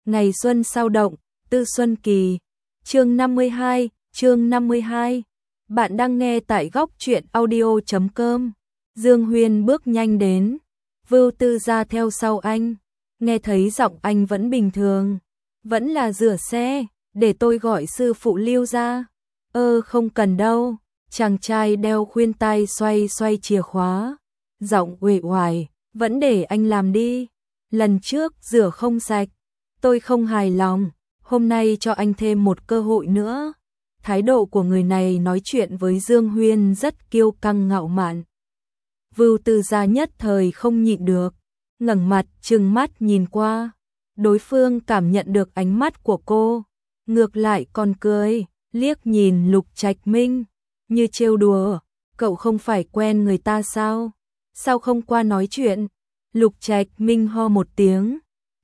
Ngày xuân sao động, Tư Xuân Kỳ. Chương 52. Bạn đang nghe tại góc truyện audio.com. Dương Huyên bước nhanh đến, Vưu Tư Gia theo sau anh. Nghe thấy giọng anh vẫn bình thường, vẫn là rửa xe, để tôi gọi sư phụ Lưu ra. Không cần đâu. Chàng trai đeo khuyên tai xoay chìa khóa, giọng uể oải, vẫn để anh làm đi. Lần trước rửa không sạch, tôi không hài lòng, hôm nay cho anh thêm một cơ hội nữa. Thái độ của người này nói chuyện với Dương Huyên rất kiêu căng ngạo mạn. Vưu Tư Gia nhất thời không nhịn được, ngẩng mặt trừng mắt nhìn qua. Đối phương cảm nhận được ánh mắt của cô, ngược lại còn cười, liếc nhìn Lục Trạch Minh như trêu đùa. Cậu không phải quen người ta sao? Sao không qua nói chuyện? Lục Trạch Minh ho một tiếng,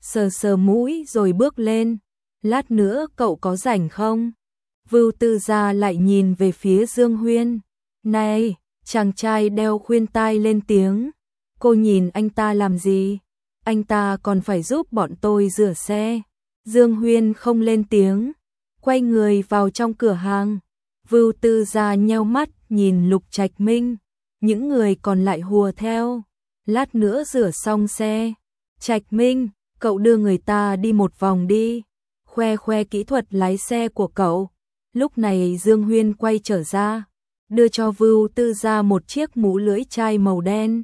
sờ mũi rồi bước lên. Lát nữa cậu có rảnh không? Vưu Tư Gia lại nhìn về phía Dương Huyên. Này, chàng trai đeo khuyên tai lên tiếng. Cô nhìn anh ta làm gì? Anh ta còn phải giúp bọn tôi rửa xe. Dương Huyên không lên tiếng, quay người vào trong cửa hàng. Vưu Tư Gia nheo mắt nhìn Lục Trạch Minh, những người còn lại hùa theo. Lát nữa rửa xong xe, Trạch Minh, cậu đưa người ta đi một vòng đi, khoe kỹ thuật lái xe của cậu. Lúc này Dương Huyên quay trở ra, đưa cho Vưu Tư Gia một chiếc mũ lưỡi chai màu đen.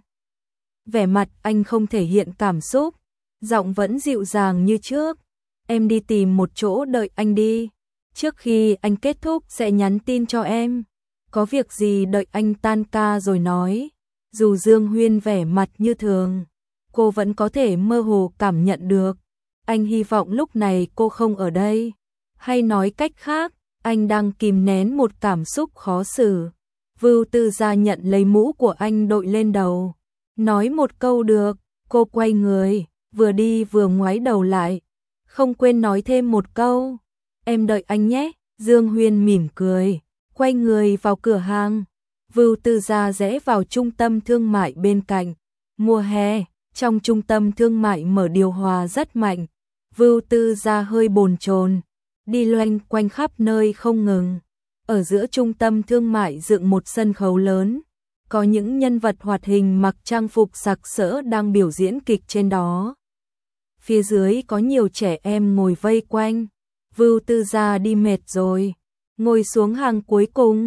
Vẻ mặt anh không thể hiện cảm xúc, giọng vẫn dịu dàng như trước. Em đi tìm một chỗ đợi anh đi. Trước khi anh kết thúc sẽ nhắn tin cho em. Có việc gì đợi anh tan ca rồi nói. Dù Dương Huyên vẻ mặt như thường, cô vẫn có thể mơ hồ cảm nhận được. Anh hy vọng lúc này cô không ở đây. Hay nói cách khác, anh đang kìm nén một cảm xúc khó xử. Vưu Tư Gia nhận lấy mũ của anh đội lên đầu. Nói một câu được, cô quay người, vừa đi vừa ngoái đầu lại. Không quên nói thêm một câu. Em đợi anh nhé. Dương Huyên mỉm cười, quay người vào cửa hàng. Vưu Tư Gia rẽ vào trung tâm thương mại bên cạnh. Mùa hè, trong trung tâm thương mại mở điều hòa rất mạnh. Vưu Tư Gia hơi bồn chồn, đi loanh quanh khắp nơi không ngừng. Ở giữa trung tâm thương mại dựng một sân khấu lớn, có những nhân vật hoạt hình mặc trang phục sặc sỡ đang biểu diễn kịch trên đó. Phía dưới có nhiều trẻ em ngồi vây quanh. Vưu Tư Gia đi mệt rồi, ngồi xuống hàng cuối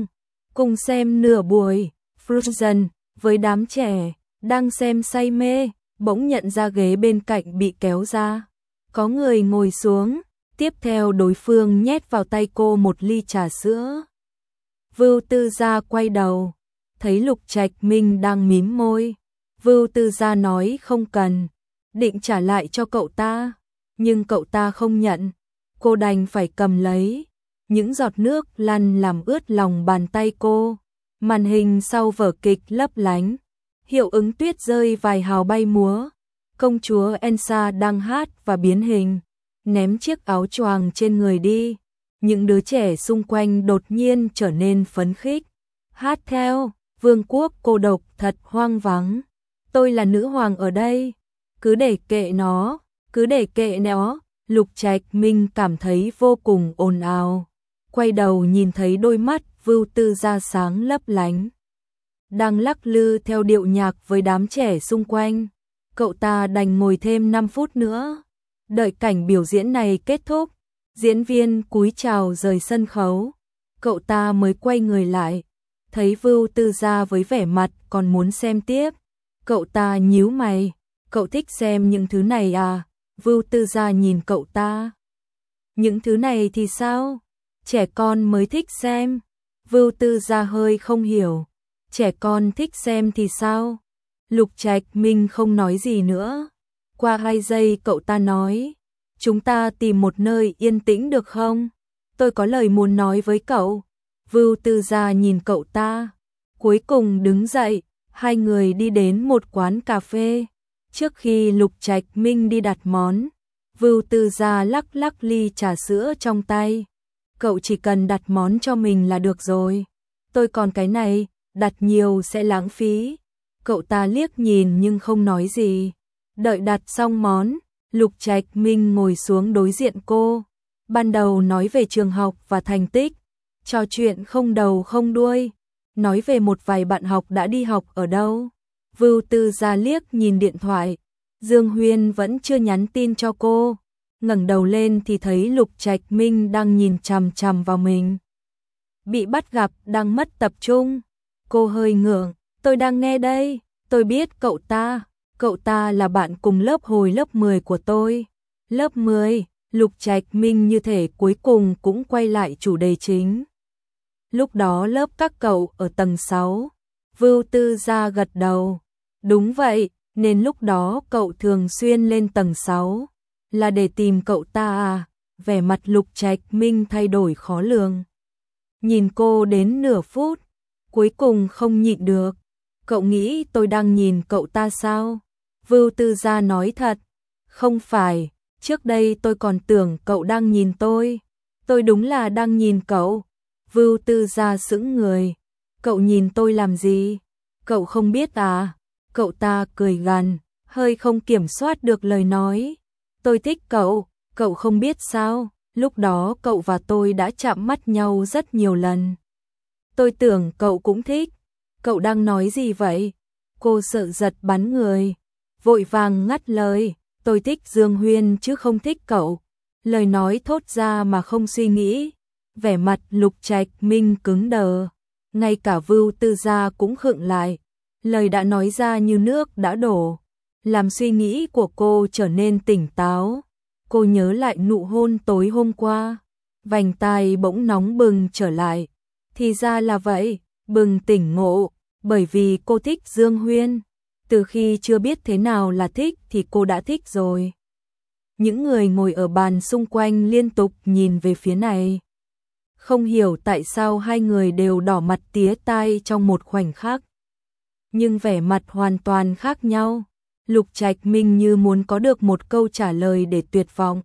cùng xem nửa buổi Frozen với đám trẻ đang xem say mê. Bỗng nhận ra ghế bên cạnh bị kéo ra, có người ngồi xuống, tiếp theo đối phương nhét vào tay cô một ly trà sữa. Vưu Tư Gia quay đầu, thấy Lục Trạch Minh đang mím môi. Vưu Tư Gia nói không cần, định trả lại cho cậu ta, nhưng cậu ta không nhận. Cô đành phải cầm lấy. Những giọt nước lăn làm ướt lòng bàn tay cô. Màn hình sau vở kịch lấp lánh, hiệu ứng tuyết rơi vài hào bay múa. Công chúa Elsa đang hát và biến hình, ném chiếc áo choàng trên người đi. Những đứa trẻ xung quanh đột nhiên trở nên phấn khích, hát theo. Vương quốc cô độc thật hoang vắng, tôi là nữ hoàng ở đây, cứ để kệ nó, cứ để kệ nó. Lục Trạch Minh cảm thấy vô cùng ồn ào, quay đầu nhìn thấy đôi mắt Vưu Tư Gia sáng lấp lánh, đang lắc lư theo điệu nhạc với đám trẻ xung quanh. Cậu ta đành ngồi thêm 5 phút nữa, đợi cảnh biểu diễn này kết thúc. Diễn viên cúi chào rời sân khấu, cậu ta mới quay người lại, thấy Vưu Tư Gia với vẻ mặt còn muốn xem tiếp. Cậu ta nhíu mày, cậu thích xem những thứ này à? Vưu Tư Gia nhìn cậu ta. Những thứ này thì sao? Trẻ con mới thích xem. Vưu Tư Gia hơi không hiểu. Trẻ con thích xem thì sao? Lục Trạch Minh không nói gì nữa. Qua 2 giây cậu ta nói, chúng ta tìm một nơi yên tĩnh được không? Tôi có lời muốn nói với cậu. Vưu Tư Gia nhìn cậu ta, cuối cùng đứng dậy. Hai người đi đến một quán cà phê. Trước khi Lục Trạch Minh đi đặt món, Vưu Tư Gia lắc ly trà sữa trong tay. Cậu chỉ cần đặt món cho mình là được rồi. Tôi còn cái này, đặt nhiều sẽ lãng phí. Cậu ta liếc nhìn nhưng không nói gì. Đợi đặt xong món, Lục Trạch Minh ngồi xuống đối diện cô. Ban đầu nói về trường học và thành tích, trò chuyện không đầu không đuôi, nói về một vài bạn học đã đi học ở đâu. Vưu Tư Gia liếc nhìn điện thoại, Dương Huyên vẫn chưa nhắn tin cho cô. Ngẩng đầu lên thì thấy Lục Trạch Minh đang nhìn chằm chằm vào mình. Bị bắt gặp đang mất tập trung. Cô hơi ngượng, tôi đang nghe đây, tôi biết cậu ta là bạn cùng lớp hồi lớp 10 của tôi. Lớp 10, Lục Trạch Minh như thể cuối cùng cũng quay lại chủ đề chính. Lúc đó lớp các cậu ở tầng 6. Vưu Tư Gia gật đầu. Đúng vậy, nên lúc đó cậu thường xuyên lên tầng 6. Là để tìm cậu ta à? Vẻ mặt Lục Trạch Minh thay đổi khó lường. Nhìn cô đến nửa phút, cuối cùng không nhịn được. Cậu nghĩ tôi đang nhìn cậu ta sao? Vưu Tư Gia nói thật. Không phải, trước đây tôi còn tưởng cậu đang nhìn tôi. Tôi đúng là đang nhìn cậu. Vưu Tư Gia sững người. Cậu nhìn tôi làm gì? Cậu không biết à? Cậu ta cười gằn, hơi không kiểm soát được lời nói. Tôi thích cậu, cậu không biết sao? Lúc đó cậu và tôi đã chạm mắt nhau rất nhiều lần. Tôi tưởng cậu cũng thích. Cậu đang nói gì vậy? Cô sợ giật bắn người, vội vàng ngắt lời. Tôi thích Dương Huyên chứ không thích cậu. Lời nói thốt ra mà không suy nghĩ. Vẻ mặt Lục Trạch Minh cứng đờ. Ngay cả Vưu Tư Gia cũng khựng lại. Lời đã nói ra như nước đã đổ, làm suy nghĩ của cô trở nên tỉnh táo. Cô nhớ lại nụ hôn tối hôm qua, vành tai bỗng nóng bừng trở lại. Thì ra là vậy, bừng tỉnh ngộ, bởi vì cô thích Dương Huyên. Từ khi chưa biết thế nào là thích thì cô đã thích rồi. Những người ngồi ở bàn xung quanh liên tục nhìn về phía này. Không hiểu tại sao hai người đều đỏ mặt tía tai trong một khoảnh khắc. Nhưng vẻ mặt hoàn toàn khác nhau. Lục Trạch Minh như muốn có được một câu trả lời để tuyệt vọng.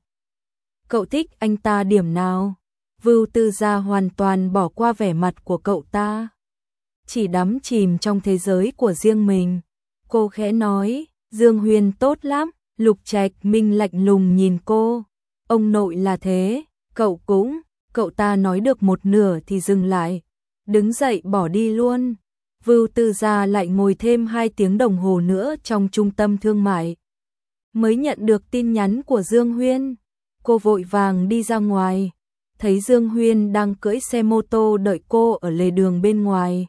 Cậu thích anh ta điểm nào? Vưu Tư Gia hoàn toàn bỏ qua vẻ mặt của cậu ta, chỉ đắm chìm trong thế giới của riêng mình. Cô khẽ nói, Dương Huyên tốt lắm. Lục Trạch Minh lạnh lùng nhìn cô. Ông nội là thế, cậu cũng. Cậu ta nói được một nửa thì dừng lại, đứng dậy bỏ đi luôn. Vưu Tư Gia lại ngồi thêm 2 tiếng đồng hồ nữa trong trung tâm thương mại, mới nhận được tin nhắn của Dương Huyên. Cô vội vàng đi ra ngoài, thấy Dương Huyên đang cưỡi xe mô tô đợi cô ở lề đường bên ngoài.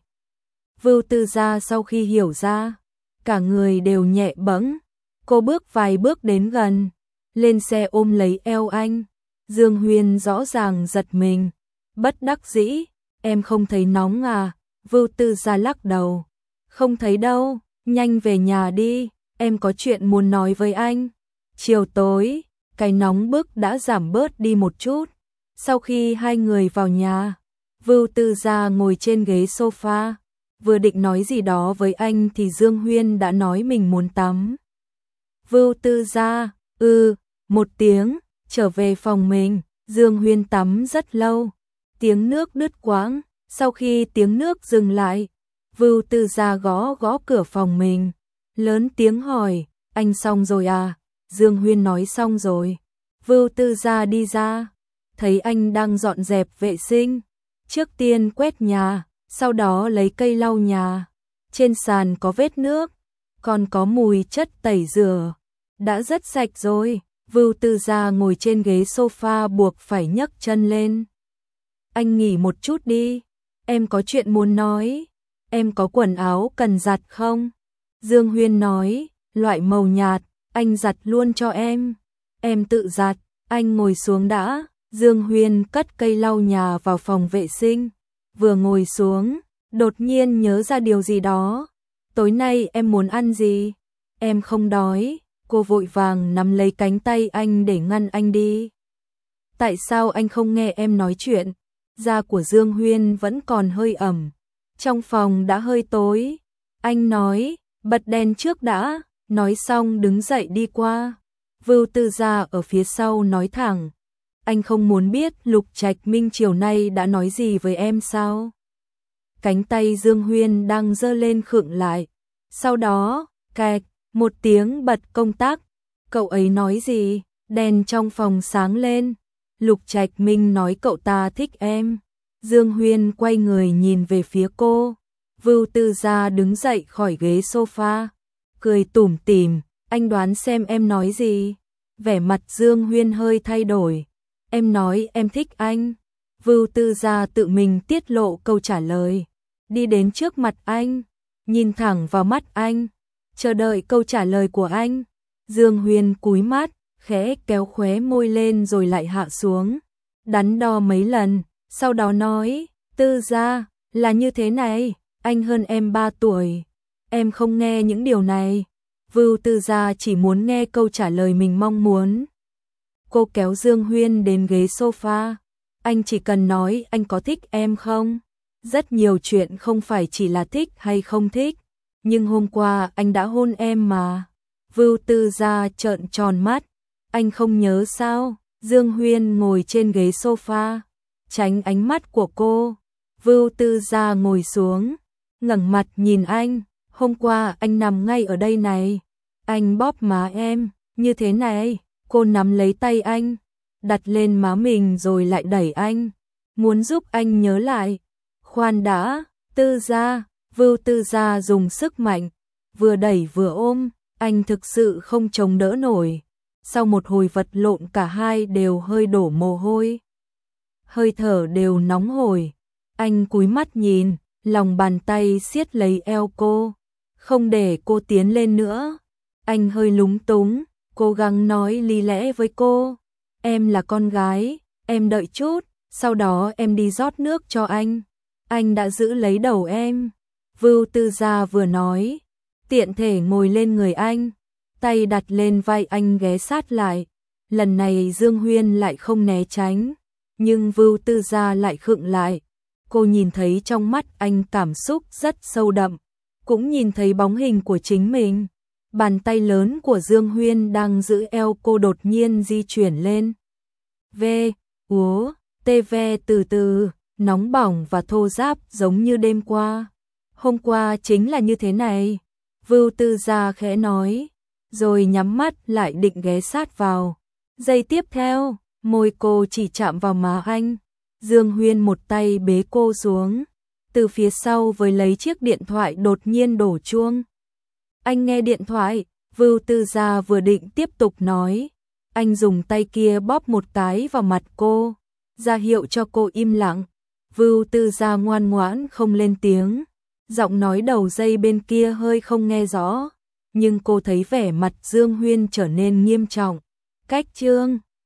Vưu Tư Gia sau khi hiểu ra, cả người đều nhẹ bẫng. Cô bước vài bước đến gần, lên xe ôm lấy eo anh. Dương Huyên rõ ràng giật mình, bất đắc dĩ, em không thấy nóng à? Vưu Tư Gia lắc đầu, không thấy đâu, nhanh về nhà đi, em có chuyện muốn nói với anh. Chiều tối, cái nóng bức đã giảm bớt đi một chút. Sau khi hai người vào nhà, Vưu Tư Gia ngồi trên ghế sofa, vừa định nói gì đó với anh thì Dương Huyên đã nói mình muốn tắm. Vưu Tư Gia, một tiếng, trở về phòng mình. Dương Huyên tắm rất lâu, tiếng nước đứt quãng. Sau khi tiếng nước dừng lại, Vưu Tư Gia gõ gõ cửa phòng mình, lớn tiếng hỏi, anh xong rồi à? Dương Huyên nói xong rồi. Vưu Tư Gia đi ra, thấy anh đang dọn dẹp vệ sinh. Trước tiên quét nhà, sau đó lấy cây lau nhà. Trên sàn có vết nước, còn có mùi chất tẩy rửa. Đã rất sạch rồi. Vưu Tư Gia ngồi trên ghế sofa buộc phải nhấc chân lên. Anh nghỉ một chút đi, em có chuyện muốn nói. Em có quần áo cần giặt không? Dương Huyên nói, loại màu nhạt, anh giặt luôn cho em. Em tự giặt, anh ngồi xuống đã. Dương Huyên cất cây lau nhà vào phòng vệ sinh. Vừa ngồi xuống, đột nhiên nhớ ra điều gì đó. Tối nay em muốn ăn gì? Em không đói. Cô vội vàng nắm lấy cánh tay anh để ngăn anh đi. Tại sao anh không nghe em nói chuyện? Da của Dương Huyên vẫn còn hơi ẩm. Trong phòng đã hơi tối. Anh nói, bật đèn trước đã. Nói xong đứng dậy đi qua. Vưu Tư Gia ở phía sau nói thẳng. Anh không muốn biết Lục Trạch Minh chiều nay đã nói gì với em sao? Cánh tay Dương Huyên đang giơ lên khựng lại. Sau đó, cạch, một tiếng bật công tắc. Cậu ấy nói gì? Đèn trong phòng sáng lên. Lục Trạch Minh nói cậu ta thích em. Dương Huyên quay người nhìn về phía cô. Vưu Tư Gia đứng dậy khỏi ghế sofa, cười tủm tỉm, anh đoán xem em nói gì? Vẻ mặt Dương Huyên hơi thay đổi. Em nói em thích anh. Vưu Tư Gia tự mình tiết lộ câu trả lời, đi đến trước mặt anh, nhìn thẳng vào mắt anh, chờ đợi câu trả lời của anh. Dương Huyên cúi mắt, khẽ kéo khóe môi lên rồi lại hạ xuống, đắn đo mấy lần, sau đó nói, Tư Gia, là như thế này, anh hơn em 3 tuổi, em không nghe những điều này. Vưu Tư Gia chỉ muốn nghe câu trả lời mình mong muốn. Cô kéo Dương Huyên đến ghế sofa. Anh chỉ cần nói anh có thích em không? Rất nhiều chuyện không phải chỉ là thích hay không thích. Nhưng hôm qua anh đã hôn em mà. Vưu Tư Gia trợn tròn mắt. Anh không nhớ sao? Dương Huyên ngồi trên ghế sofa, tránh ánh mắt của cô. Vưu Tư Gia ngồi xuống, ngẩng mặt nhìn anh. Hôm qua anh nằm ngay ở đây này. Anh bóp má em, như thế này. Cô nắm lấy tay anh, đặt lên má mình rồi lại đẩy anh, muốn giúp anh nhớ lại. Khoan đã, Tư Gia. Vưu Tư Gia dùng sức mạnh, vừa đẩy vừa ôm, anh thực sự không chống đỡ nổi. Sau một hồi vật lộn cả hai đều hơi đổ mồ hôi, hơi thở đều nóng hổi. Anh cúi mắt nhìn, lòng bàn tay siết lấy eo cô, không để cô tiến lên nữa. Anh hơi lúng túng, cố gắng nói lý lẽ với cô. Em là con gái, em đợi chút, sau đó em đi rót nước cho anh. Anh đã giữ lấy đầu em. Vưu Tư Gia vừa nói, tiện thể ngồi lên người anh, tay đặt lên vai anh ghé sát lại. Lần này Dương Huyên lại không né tránh, nhưng Vưu Tư Gia lại khựng lại. Cô nhìn thấy trong mắt anh cảm xúc rất sâu đậm, cũng nhìn thấy bóng hình của chính mình. Bàn tay lớn của Dương Huyên đang giữ eo cô đột nhiên di chuyển lên. TV từ từ, nóng bỏng và thô ráp giống như đêm qua. Hôm qua chính là như thế này. Vưu Tư Gia khẽ nói, rồi nhắm mắt lại định ghé sát vào. Giây tiếp theo, môi cô chỉ chạm vào má anh. Dương Huyên một tay bế cô xuống, từ phía sau với lấy chiếc điện thoại đột nhiên đổ chuông. Anh nghe điện thoại. Vưu Tư Gia vừa định tiếp tục nói, anh dùng tay kia bóp một cái vào mặt cô, ra hiệu cho cô im lặng. Vưu Tư Gia ngoan ngoãn không lên tiếng, giọng nói đầu dây bên kia hơi không nghe rõ, nhưng cô thấy vẻ mặt Dương Huyên trở nên nghiêm trọng. Cách chương